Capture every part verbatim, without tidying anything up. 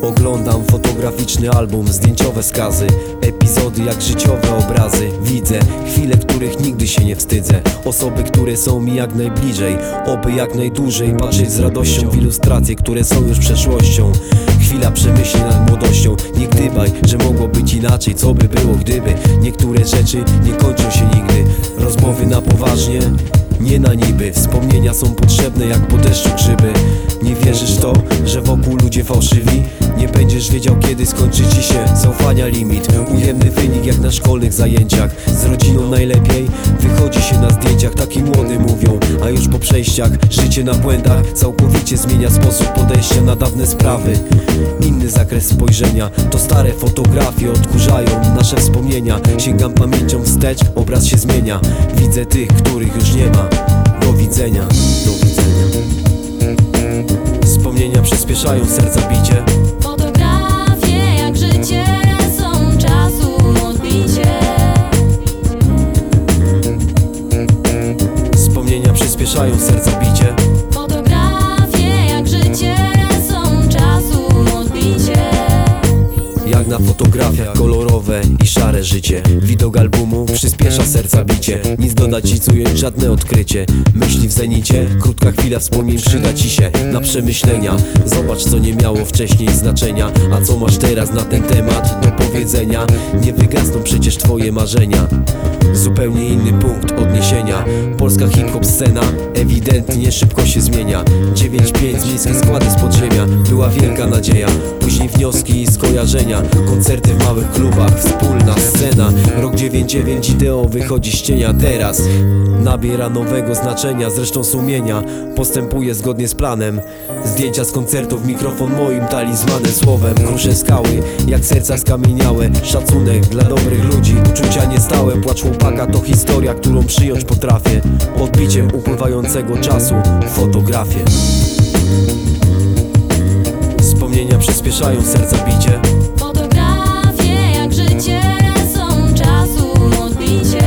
Oglądam fotograficzny album, zdjęciowe skazy, epizody jak życiowe obrazy. Widzę chwile, których nigdy się nie wstydzę, osoby, które są mi jak najbliżej, oby jak najdłużej patrzeć z radością w ilustracje, które są już przeszłością. Chwila przemyśleń nad młodością, nie gdybaj, że mogło być inaczej, co by było gdyby. Niektóre rzeczy nie kończą się nigdy, rozmowy na poważnie, nie na niby. Wspomnienia są potrzebne jak po deszczu grzyby. Nie wierzysz w to, że wokół ludzie fałszywi? Nie będziesz wiedział, kiedy skończy ci się zaufania limit. Ujemny wynik jak na szkolnych zajęciach, z rodziną najlepiej wychodzi się na zdjęciach. Taki młody mówią, a już po przejściach życie na błędach całkowicie zmienia sposób podejścia na dawne sprawy. Inny zakres spojrzenia, to stare fotografie odkurzają nasze wspomnienia. Sięgam pamięcią wstecz, obraz się zmienia. Widzę tych, których już nie ma. Do widzenia, do widzenia. Wspomnienia przyspieszają serca bicie. Fotografie jak życie są czasu odbicie. Wspomnienia przyspieszają serca bicie. Fotografie jak życie są czasu odbicie. Jak na fotografiach kolorowe i szare życie. Widok albumu przyspiesza serca bicie. Nic dodać, nic ująć, żadne odkrycie. Myśli w zenicie, krótka chwila wspomnień przyda ci się na przemyślenia. Zobacz, co nie miało wcześniej znaczenia, a co masz teraz na ten temat do powiedzenia. Nie wygasną przecież twoje marzenia. Zupełnie inny punkt odniesienia. Polska hip-hop scena ewidentnie szybko się zmienia. dziewięć pięć miejskie składy z podziemia. Była wielka nadzieja, później wnioski i skojarzenia. Koncerty w małych klubach, wspólna scena. Rok dziewięć dziewięć ideo wychodzi z cienia. Teraz nabiera nowego znaczenia. Zresztą sumienia postępuje zgodnie z planem. Zdjęcia z koncertów, mikrofon moim talizmanem. Słowem kruszę skały, jak serca skamieniałe. Szacunek dla dobrych ludzi, uczucia niestałe. Płacz chłopaka to historia, którą przyjąć potrafię. Odbiciem upływającego czasu fotografię. Wspomnienia przyspieszają serca bicie. Fotografie jak życie są czasu odbicie.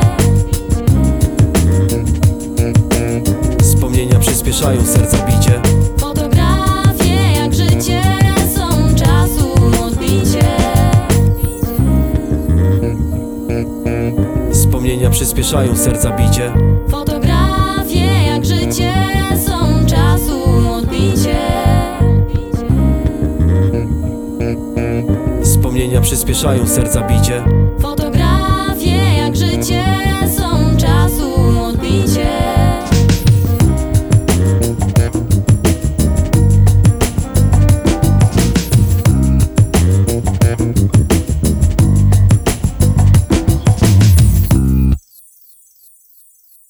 Wspomnienia przyspieszają serca bicie. Fotografie jak życie są czasu odbicie. Wspomnienia przyspieszają serca bicie. Fotografie jak życie są czasu odbicie. Wspomnienia przyspieszają serca bicie.